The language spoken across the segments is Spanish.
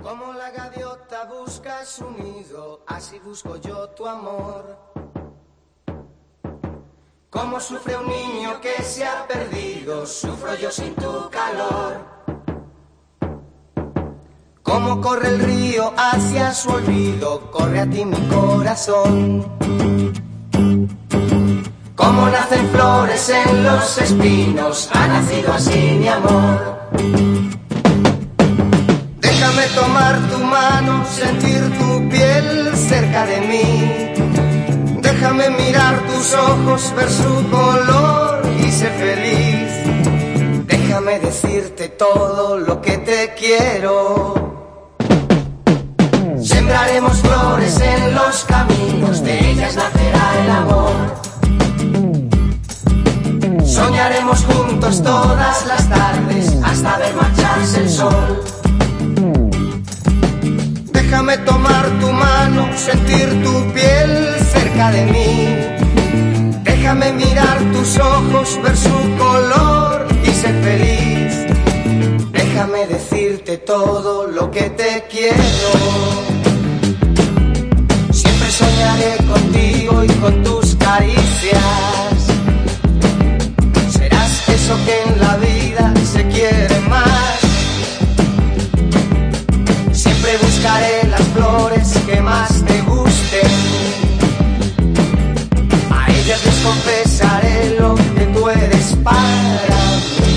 Como la gaviota busca su nido, así busco yo tu amor. Como sufre un niño que se ha perdido, sufro yo sin tu calor. Como corre el río hacia su olvido, corre a ti mi corazón. Como nacen flores en los espinos, ha nacido así mi amor. Déjame tomar tu mano, sentir tu piel cerca de mí. Déjame mirar tus ojos, ver su color y ser feliz. Déjame decirte todo lo que te quiero. Sembraremos flores en los caminos, de ellas nacerá el amor. Soñaremos juntos todas las tardes hasta ver marcharse el sol. Déjame tomar tu mano, sentir tu piel cerca de mí. Déjame mirar tus ojos, ver su color y ser feliz. Déjame decirte todo lo que te quiero. Siempre soñaré contigo y con tus caricias. Serás eso que en la vida se quiere más. Siempre buscaré las flores que más te gusten. A ellas les confesaré lo que tú eres para mí.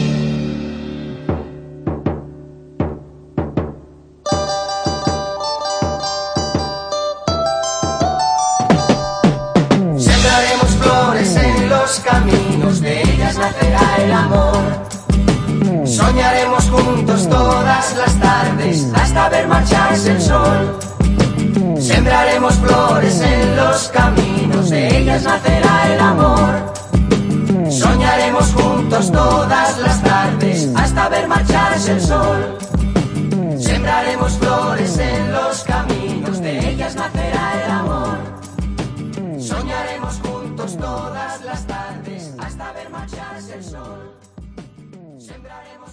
Sembraremos flores en los caminos, de ellas nacerá el amor. Soñaremos juntos todas las tardes hasta ver marcharse el sol. Sembraremos flores en los caminos, de ellas nacerá el amor. Soñaremos juntos todas las tardes hasta ver marcharse el sol. Sembraremos flores en los caminos, de ellas nacerá el amor. Soñaremos juntos todas las tardes hasta ver marcharse el sol. Sembraremos